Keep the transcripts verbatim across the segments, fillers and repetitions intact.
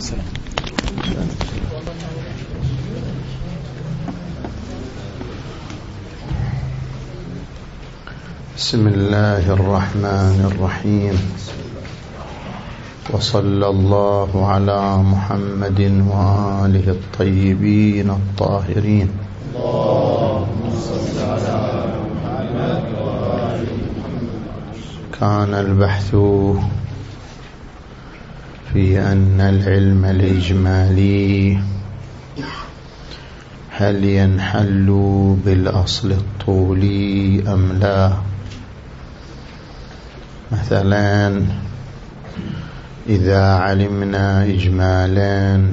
السلام. بسم الله الرحمن الرحيم، وصلى الله على محمد وآله الطيبين الطاهرين. اللهم صل على محمد وآل محمد. كان البحث في أن العلم الإجمالي هل ينحل بالأصل الطولي أم لا؟ مثلا إذا علمنا إجمالا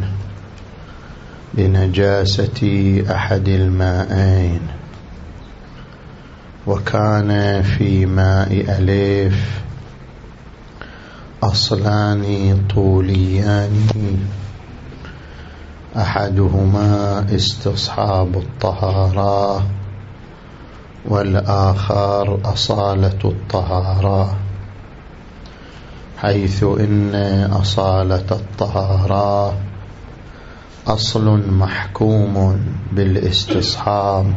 بنجاسة أحد الماءين وكان في ماء ألف أصلان طوليان، أحدهما استصحاب الطهارة والآخر أصالة الطهارة، حيث إن أصالة الطهارة أصل محكوم بالاستصحاب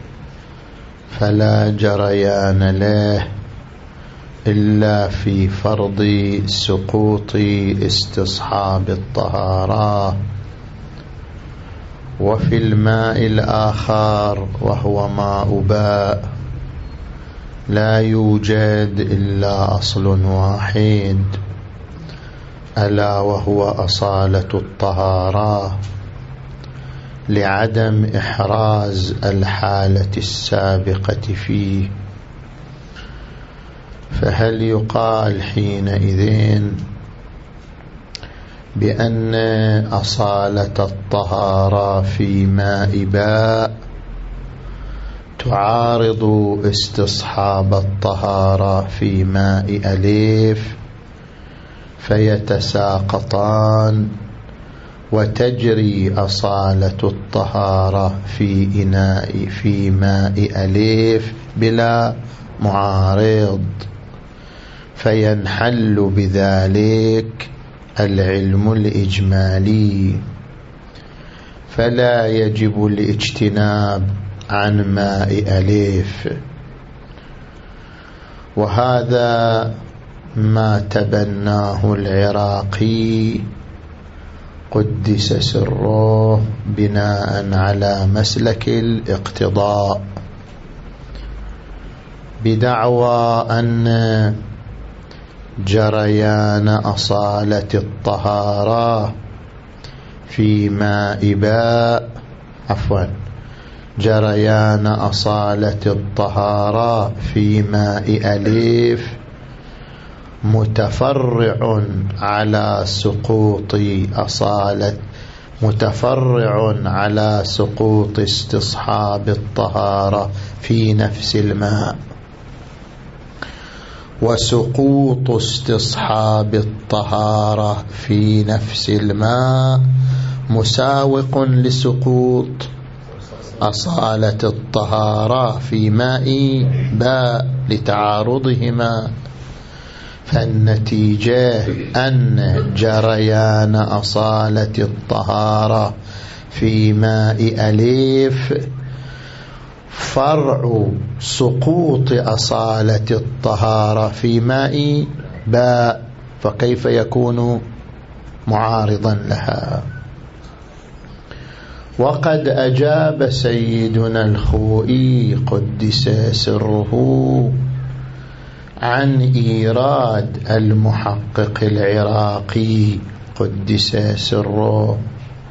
فلا جريان له إلا في فرض سقوط استصحاب الطهارة. وفي الماء الآخر وهو ماء باء لا يوجد إلا أصل واحد ألا وهو أصالة الطهارة، لعدم إحراز الحالة السابقة فيه. فهل يقال حينئذ بأن أصالة الطهارة في ماء باء تعارض استصحاب الطهارة في ماء ألف فيتساقطان وتجري أصالة الطهارة في إناء في ماء ألف بلا معارض، فينحل بذلك العلم الإجمالي، فلا يجب الاجتناب عن ماء ألف. وهذا ما تبناه العراقي قدس سره بناء على مسلك الاقتضاء، بدعوى أن جريان أصالة الطهارة في ماء باء عفوا جريان أصالة الطهارة في ماء ألف متفرع على سقوط أصالة متفرع على سقوط استصحاب الطهارة في نفس الماء، وسقوط استصحاب الطهارة في نفس الماء مساوق لسقوط أصالة الطهارة في ماء باء لتعارضهما. فالنتيجة أن جريان أصالة الطهارة في ماء ألف فرع سقوط أصالة الطهارة في ماء باء، فكيف يكون معارضا لها؟ وقد أجاب سيدنا الخوئي قدس سره عن إيراد المحقق العراقي قدس سره،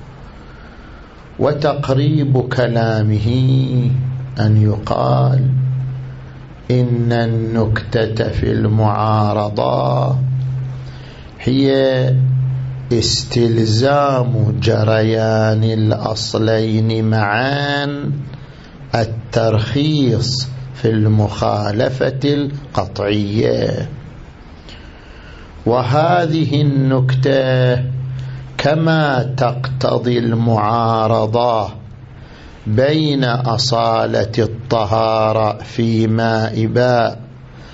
وتقريب كلامه أن يقال إن النكتة في المعارضة هي استلزام جريان الأصلين معا الترخيص في المخالفة القطعية. وهذه النكتة كما تقتضي المعارضة بين أصالة الطهارة في ماء باء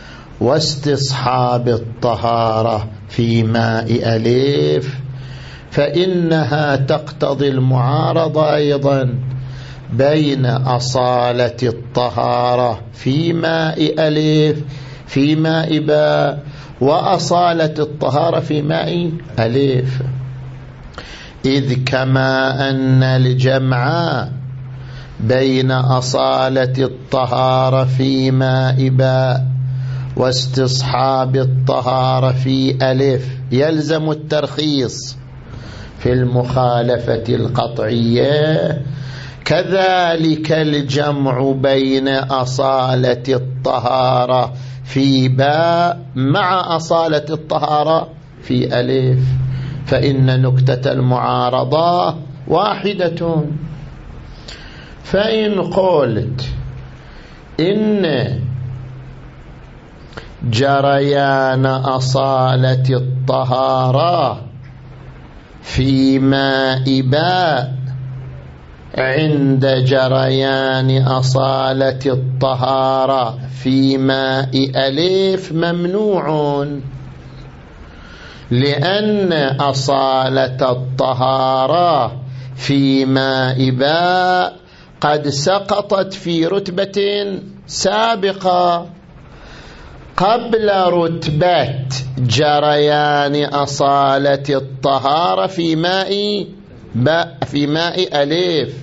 واستصحاب الطهارة في ماء ألف، فإنها تقتضي المعارضة أيضا بين أصالة الطهارة في ماء ألف في ماء باء وأصالة الطهارة في ماء ألف، إذ كما أن الجمع بين أصالة الطهارة في ماء باء واستصحاب الطهارة في ألف يلزم الترخيص في المخالفة القطعية، كذلك الجمع بين أصالة الطهارة في باء مع أصالة الطهارة في ألف، فإن نكتة المعارضة واحدة. فإن قلت إن جريان أصالة الطهارة في ماء باء عند جريان أصالة الطهارة في ماء ألف ممنوع، لأن أصالة الطهارة في ماء باء قد سقطت في رتبة سابقة قبل رتبة جريان أصالة الطهارة في ماء باء في ماء ألف.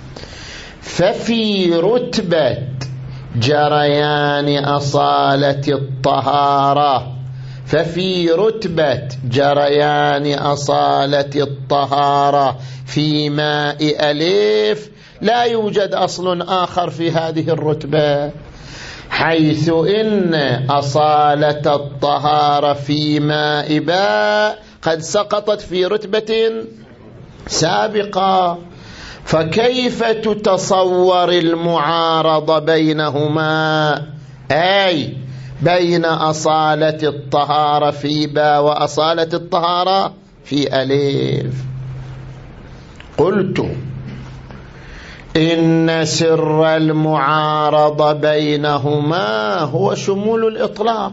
ففي رتبة جريان أصالة الطهارة ففي رتبة جريان أصالة الطهارة في ماء ألف لا يوجد أصل آخر في هذه الرتبة، حيث إن أصالة الطهارة في ماء باء قد سقطت في رتبة سابقة، فكيف تتصور المعارضة بينهما، أي بين أصالة الطهارة في باء وأصالة الطهارة في ألف؟ قلت إن سر المعارضة بينهما هو شمول الإطلاق،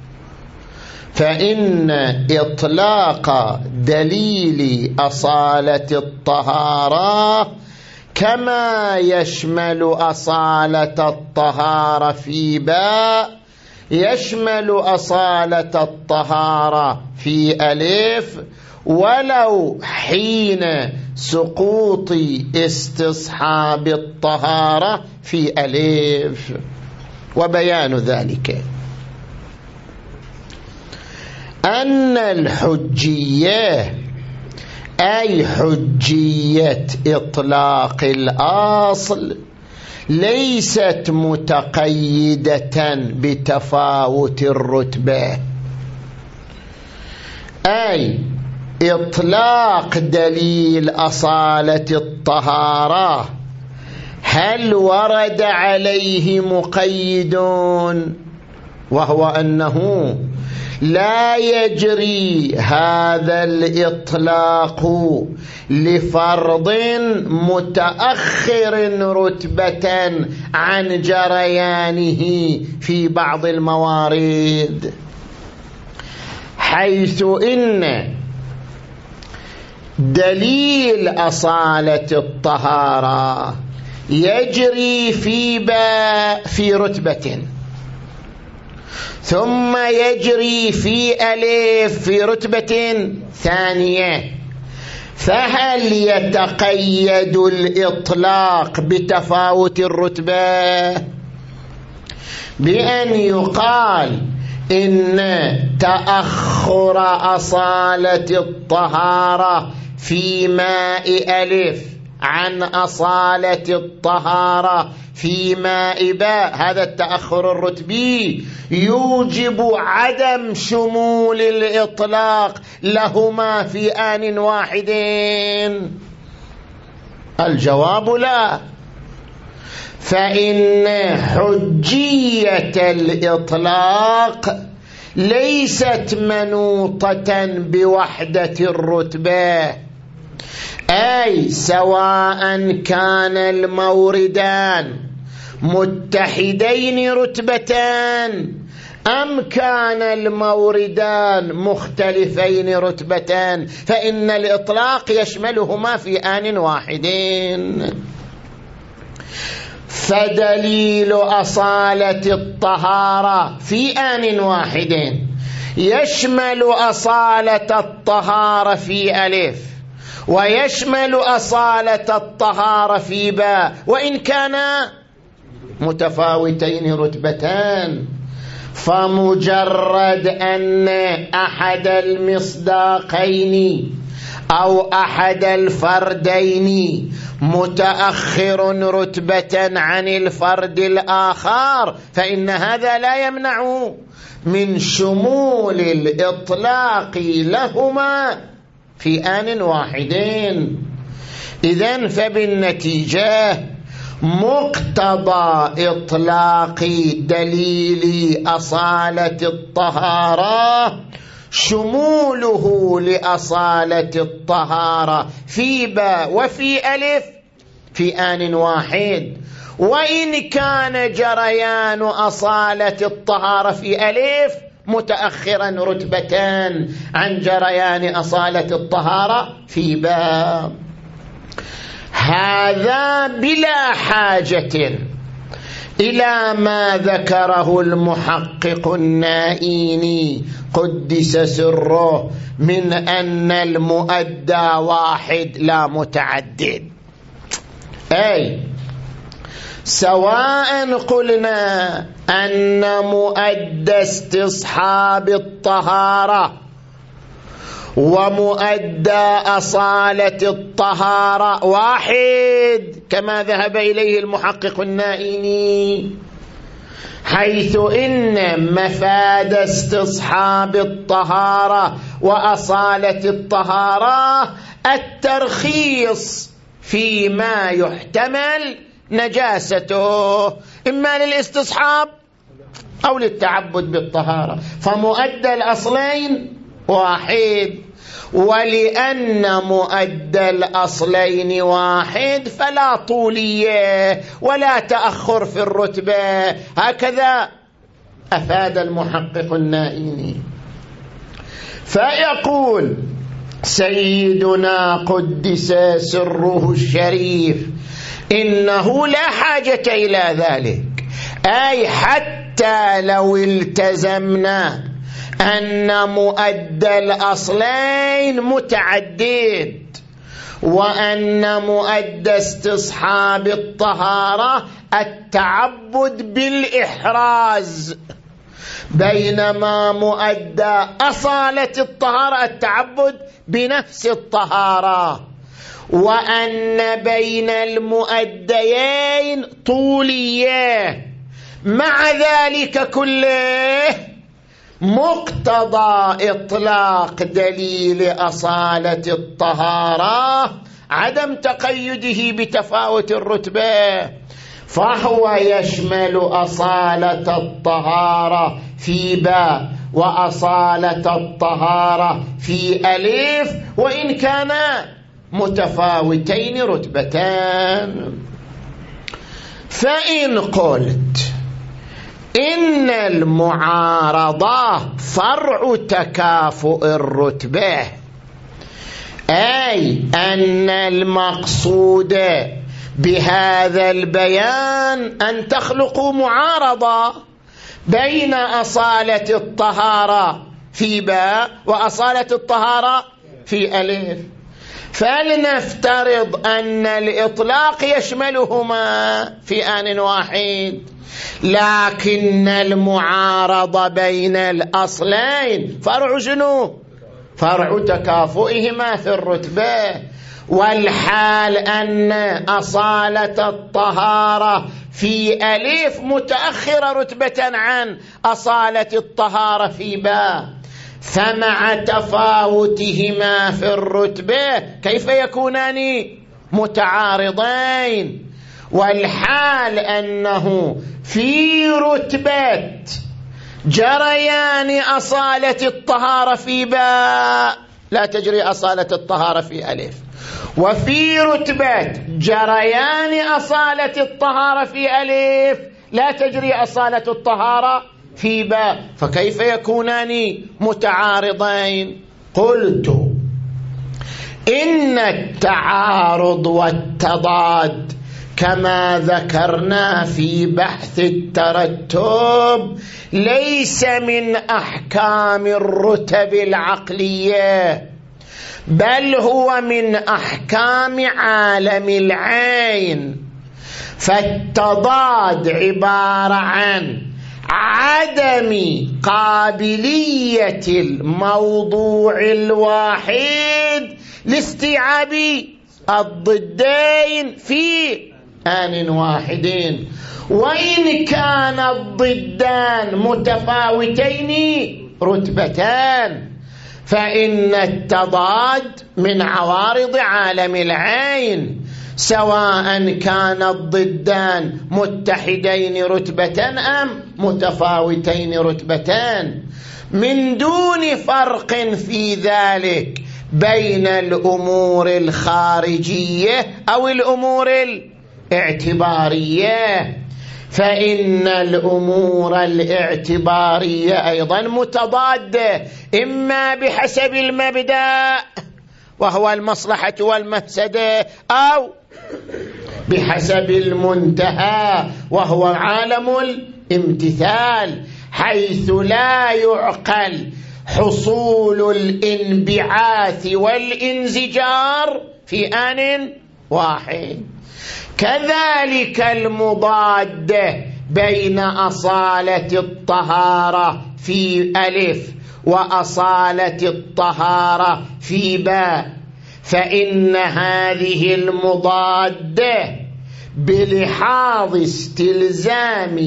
فإن إطلاق دليل أصالة الطهارة كما يشمل أصالة الطهارة في باء يشمل أصالة الطهارة في ألف، ولو حين سقوط استصحاب الطهارة في ألف. وبيان ذلك أن الحجية أي حجية إطلاق الأصل ليست متقيدة بتفاوت الرتبة، أي إطلاق دليل أصالة الطهارة هل ورد عليه مقيد، وهو أنه لا يجري هذا الإطلاق لفرض متأخر رتبة عن جريانه في بعض الموارد، حيث إن دليل أصالة الطهارة يجري في باء في رتبة، ثم يجري في ألف في رتبة ثانية، فهل يتقيد الإطلاق بتفاوت الرتبة بأن يقال إن تأخر أصالة الطهارة في ماء ألف عن أصالة الطهارة في ماء باء هذا التأخر الرتبي يوجب عدم شمول الإطلاق لهما في آن واحد؟ الجواب لا، فإن حجية الإطلاق ليست منوطة بوحدة الرتبة، أي سواء كان الموردان متحدين رتبتان أم كان الموردان مختلفين رتبتان فإن الإطلاق يشملهما في آن واحدين. فدليل أصالة الطهارة في آن واحد يشمل أصالة الطهارة في ألف ويشمل أصالة الطهارة في باء وإن كانا متفاوتين رتبتان. فمجرد أن أحد المصداقين أو أحد الفردين متأخر رتبة عن الفرد الآخر فإن هذا لا يمنع من شمول الإطلاق لهما في آن واحدين. إذن فبالنتيجة مقتضى إطلاق دليل أصالة الطهارة شموله لأصالة الطهارة في باء وفي ألف في آن واحد، وإن كان جريان أصالة الطهارة في ألف متأخرا رتبتان عن جريان أصالة الطهارة في باء. هذا بلا حاجة إلى ما ذكره المحقق النائيني قدس سره من أن المؤدى واحد لا متعدد. أي سواء قلنا أن مؤدى استصحاب الطهارة ومؤدى أصالة الطهارة واحد كما ذهب إليه المحقق النائيني، حيث إن مفاد استصحاب الطهارة وأصالة الطهارة الترخيص فيما يحتمل نجاسته إما للاستصحاب أو للتعبد بالطهارة، فمؤدى الأصلين واحد. ولأن مؤدى الأصلين واحد فلا طولية ولا تأخر في الرتبة، هكذا أفاد المحقق النائيني. فيقول سيدنا قدس سره الشريف إنه لا حاجة إلى ذلك، أي حتى لو التزمنا أن مؤدى الأصلين متعدد وأن مؤدى استصحاب الطهارة التعبد بالإحراز، بينما مؤدى أصالة الطهارة التعبد بنفس الطهارة، وأن بين المؤديين طولية. مع ذلك كله مقتضى إطلاق دليل أصالة الطهارة عدم تقيده بتفاوت الرتبة، فهو يشمل أصالة الطهارة في باء وأصالة الطهارة في ألف وإن كانا متفاوتين رتبتان. فإن قلت إن المعارضة فرع تكافؤ الرتبة، أي أن المقصود بهذا البيان أن تخلقوا معارضة بين أصالة الطهارة في باء وأصالة الطهارة في ألف، فلنفترض أن الإطلاق يشملهما في آن واحد، لكن المعارضة بين الأصلين فرع شنو؟ فرع تكافؤهما في الرتبة، والحال أن أصالة الطهارة في ألف متأخرة رتبة عن أصالة الطهارة في باء، فمع تفاوتهما في الرتبة كيف يكونان متعارضين؟ والحال أنه في رتبة جريان أصالة الطهارة في باء لا تجري أصالة الطهارة في ألف، وفي رتبة جريان أصالة الطهارة في ألف لا تجري أصالة الطهارة في باء، فكيف يكونان متعارضين؟ قلت إن التعارض والتضاد كما ذكرنا في بحث الترتب ليس من أحكام الرتب العقلية، بل هو من أحكام عالم العين. فالتضاد عبارة عن عدم قابلية الموضوع الواحد لاستيعاب الضدين في آن واحدين، وإن كان الضدان متفاوتين رتبتان، فإن التضاد من عوارض عالم العين، سواء كان الضدان متحدين رتبة أم متفاوتين رتبتان، من دون فرق في ذلك بين الأمور الخارجية أو الأمور الاعتبارية. فإن الأمور الاعتبارية أيضا متضادة، إما بحسب المبدأ وهو المصلحة والمفسدة، أو بحسب المنتهى وهو عالم الامتثال، حيث لا يعقل حصول الانبعاث والانزجار في آن واحد. كذلك المضادة بين أصالة الطهارة في ألف وأصالة الطهارة في باء، فإن هذه المضادة بلحاظ استلزام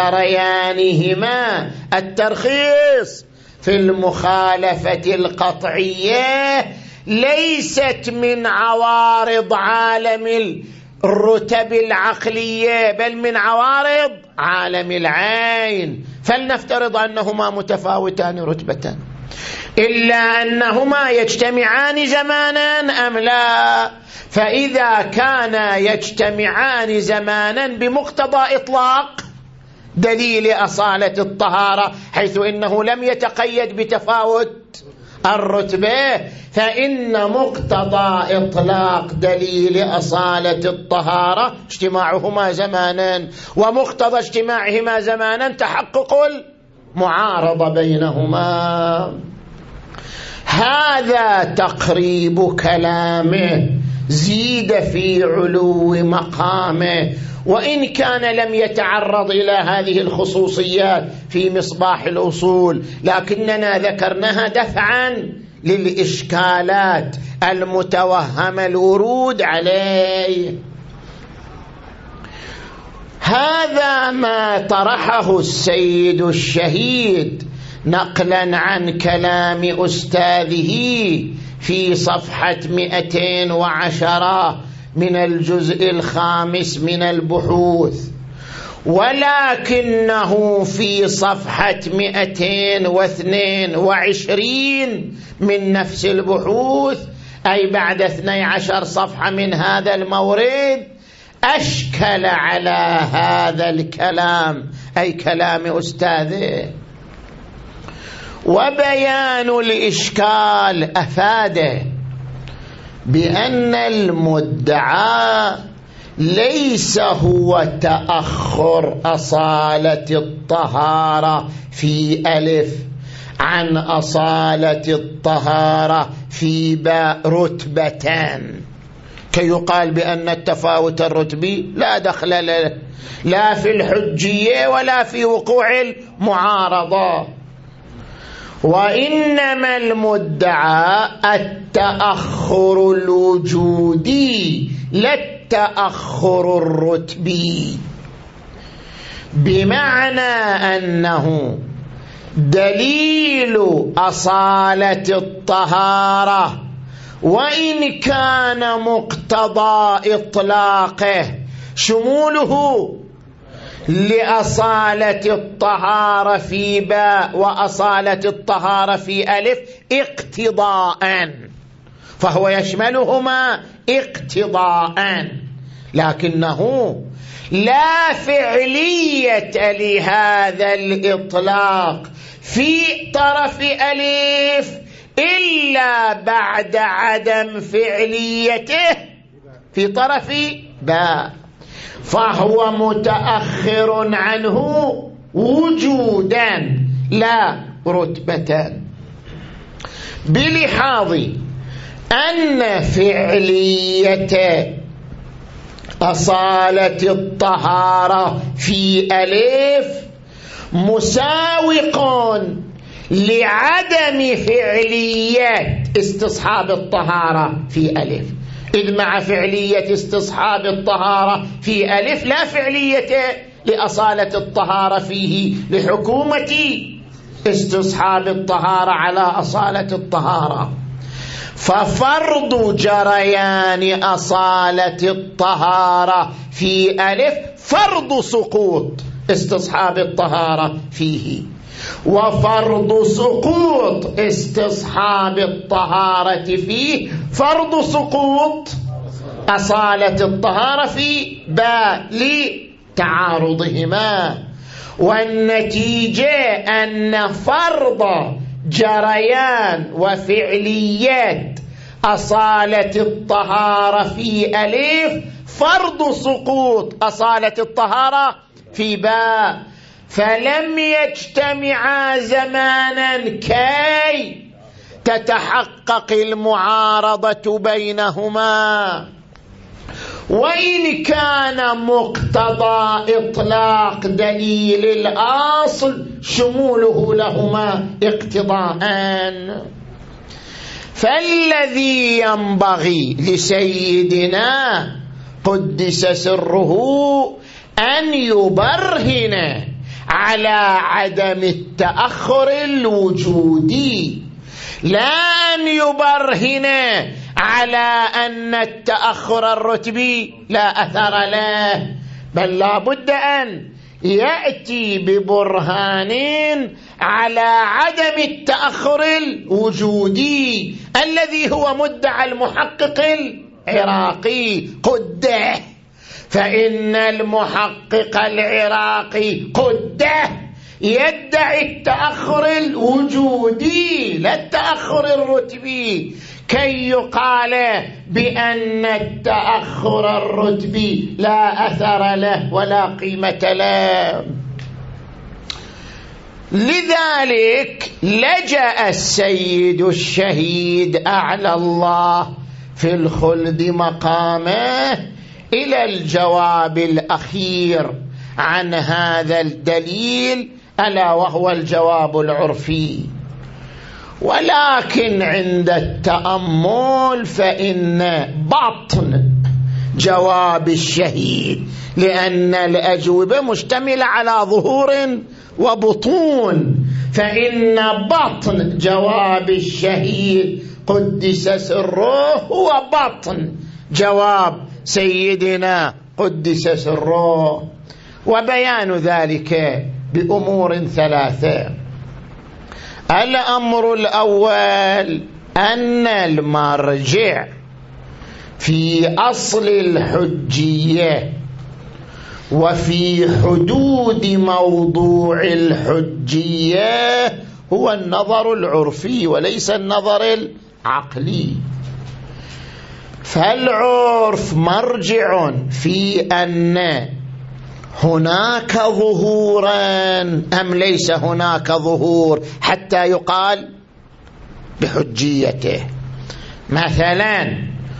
جريانهما الترخيص في المخالفة القطعية ليست من عوارض عالم الرتب العقلية، بل من عوارض عالم العين. فلنفترض أنهما متفاوتان رتبة، إلا أنهما يجتمعان زمانا أم لا؟ فإذا كانا يجتمعان زمانا بمقتضى إطلاق دليل أصالة الطهارة، حيث إنه لم يتقيد بتفاوت الرتبة، فإن مقتضى إطلاق دليل أصالة الطهارة اجتماعهما زمانا، ومقتضى اجتماعهما زمانا تحقق المعارضة بينهما. هذا تقريب كلامه، زيد في علو مقامه، وإن كان لم يتعرض إلى هذه الخصوصيات في مصباح الأصول، لكننا ذكرناها دفعا للإشكالات المتوهم الورود عليه. هذا ما طرحه السيد الشهيد نقلا عن كلام أستاذه في صفحة مئتين وعشرة من الجزء الخامس من البحوث، ولكنه في صفحة مئتين واثنين وعشرين من نفس البحوث، أي بعد اثني عشر صفحة من هذا المورد، أشكل على هذا الكلام، أي كلام أستاذه. وبيان الإشكال أفاده بأن المدعى ليس هو تأخر أصالة الطهارة في ألف عن أصالة الطهارة في باء رتبتان، كي يقال بأن التفاوت الرتبي لا دخل له لا في الحجية ولا في وقوع المعارضة، وإنما المدعى التأخر الوجودي لا التأخر الرتبي، بمعنى أنه دليل أصالة الطهارة وإن كان مقتضى إطلاقه شموله لأصالة الطهارة في باء وأصالة الطهارة في ألف اقتضاء، فهو يشملهما اقتضاء، لكنه لا فعلية لهذا الإطلاق في طرف ألف إلا بعد عدم فعليته في طرف باء، فهو متأخر عنه وجودا لا رتبة، بلحاظ أن فعلية أصالة الطهارة في ألف مساوق لعدم فعلية استصحاب الطهارة في ألف، إذ مع فعلية استصحاب الطهارة في ألف لا فعلية لأصالة الطهارة فيه لحكومة استصحاب الطهارة على أصالة الطهارة. ففرض جريان أصالة الطهارة في ألف فرض سقوط استصحاب الطهارة فيه، وفرض سقوط استصحاب الطهارة فيه فرض سقوط أصالة الطهارة في باء لتعارضهما، والنتيجة أن فرض جريان وفعليات أصالة الطهارة في ألف فرض سقوط أصالة الطهارة في باء، فلم يجتمعا زمانا كي تتحقق المعارضة بينهما، وإن كان مقتضى إطلاق دليل الأصل شموله لهما اقتضاء. فالذي ينبغي لسيدنا قدس سره أن يبرهن على عدم التأخر الوجودي، لا أن يبرهن على أن التأخر الرتبي لا أثر له، بل لا بد أن يأتي ببرهان على عدم التأخر الوجودي الذي هو مدعى المحقق العراقي قده، فإن المحقق العراقي قده يدعي التأخر الوجودي لا التأخر الرتبي، كي يقال بأن التأخر الرتبي لا أثر له ولا قيمة له. لذلك لجأ السيد الشهيد أعلى الله في الخلد مقامه إلى الجواب الأخير عن هذا الدليل، ألا وهو الجواب العرفي. ولكن عند التأمل فإن بطن جواب الشهيد، لأن الأجوبة مشتملة على ظهور وبطون، فإن بطن جواب الشهيد قدس سره هو بطن جواب سيدنا قدس سره، وبيان ذلك بأمور ثلاثة. الأمر الأول أن المرجع في أصل الحجية وفي حدود موضوع الحجية هو النظر العرفي وليس النظر العقلي، فالعرف مرجع في أن هناك ظهورا أم ليس هناك ظهور حتى يقال بحجيته. مثلا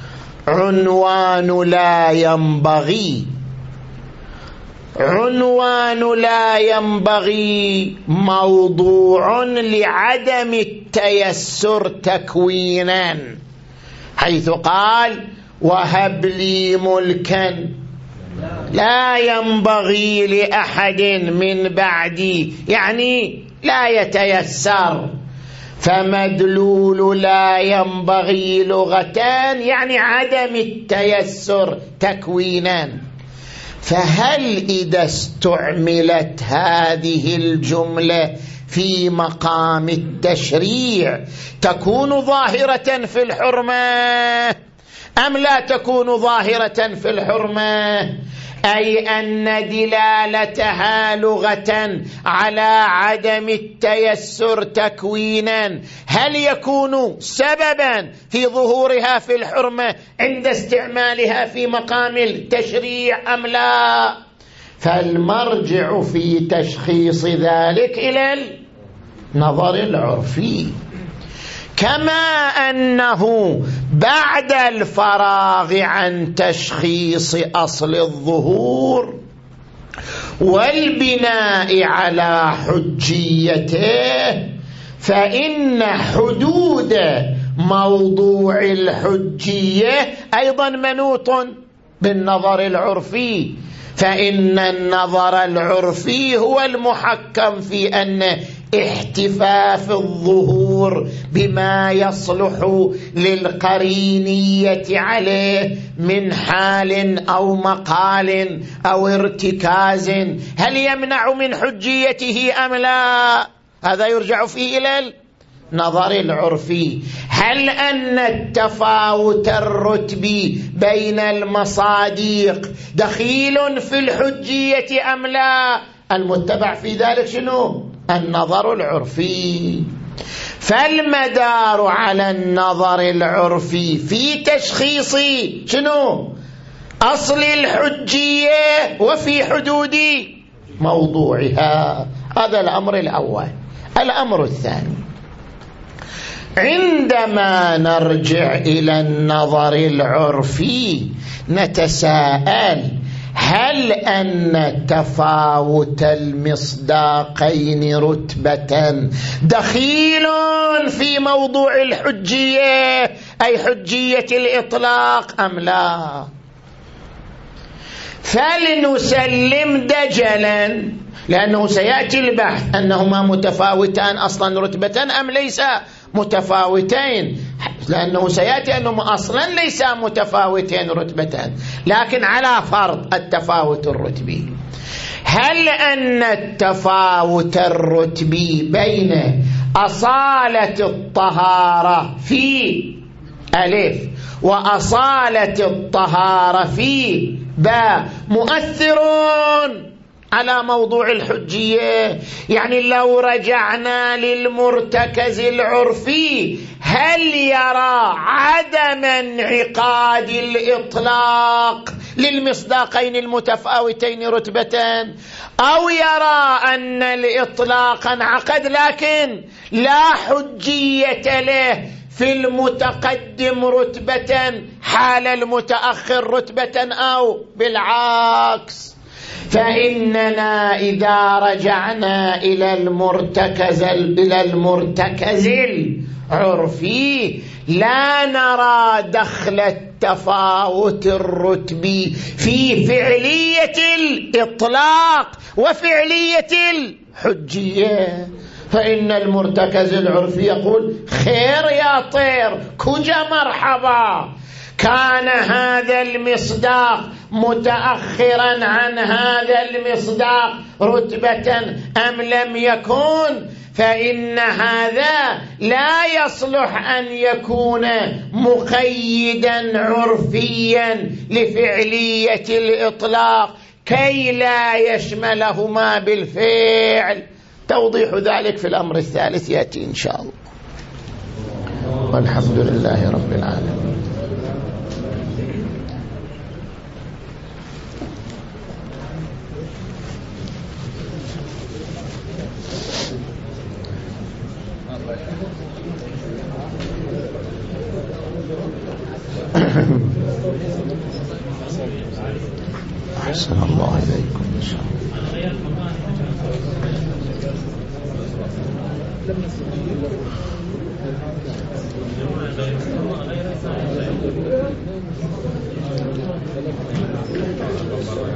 عنوان لا ينبغي، عنوان لا ينبغي موضوع لعدم التيسر تكوينا، حيث قال وهب لي ملكا لا ينبغي لأحد من بعدي، يعني لا يتيسر، فمدلول لا ينبغي لغتان يعني عدم التيسر تكوينا. فهل إذا استعملت هذه الجملة في مقام التشريع تكون ظاهرة في الحرمة أم لا تكون ظاهرة في الحرمة؟ أي أن دلالتها لغة على عدم التيسر تكوينا هل يكون سببا في ظهورها في الحرمة عند استعمالها في مقام التشريع أم لا؟ فالمرجع في تشخيص ذلك إلى النظر العرفي، كما أنه بعد الفراغ عن تشخيص أصل الظهور والبناء على حجيته فإن حدود موضوع الحجية أيضا منوط بالنظر العرفي، فإن النظر العرفي هو المحكم في أن احتفاف الظهور بما يصلح للقرينية عليه من حال أو مقال أو ارتكاز هل يمنع من حجيته أم لا؟ هذا يرجع فيه إلى النظر العرفي. هل أن التفاوت الرتبي بين المصادق دخيل في الحجية أم لا؟ المتبع في ذلك شنو؟ النظر العرفي. فالمدار على النظر العرفي في تشخيص شنو؟ أصل الحجية وفي حدود موضوعها. هذا الأمر الأول. الأمر الثاني، عندما نرجع إلى النظر العرفي نتساءل هل أن تفاوت المصداقين رتبة دخيل في موضوع الحجية أي حجية الإطلاق أم لا؟ فلنسلم دجلا، لأنه سيأتي البحث أنهما متفاوتان أصلا رتبة أم ليس متفاوتين، لأنه سيأتي أنهم أصلا ليس متفاوتين رتبة، لكن على فرض التفاوت الرتبي. هل أن التفاوت الرتبي بين أصالة الطهارة في ألف وأصالة الطهارة في باء مؤثرون على موضوع الحجية؟ يعني لو رجعنا للمرتكز العرفي هل يرى عدم انعقاد الإطلاق للمصداقين المتفاوتين رتبة، أو يرى أن الإطلاق انعقد لكن لا حجية له في المتقدم رتبة حال المتأخر رتبة أو بالعكس؟ فإننا إذا رجعنا إلى المرتكز إلى المرتكز العرفي لا نرى دخل التفاوت الرتبي في فعلية الإطلاق وفعلية الحجية. فإن المرتكز العرفي يقول خير يا طير كجا مرحبا، كان هذا المصداق متأخرا عن هذا المصداق رتبة أم لم يكن، فإن هذا لا يصلح أن يكون مقيدا عرفيا لفعلية الإطلاق كي لا يشملهما بالفعل. توضيح ذلك في الأمر الثالث يأتي إن شاء الله. والحمد لله رب العالمين. أحسن الله إليكم إن شاء الله. غير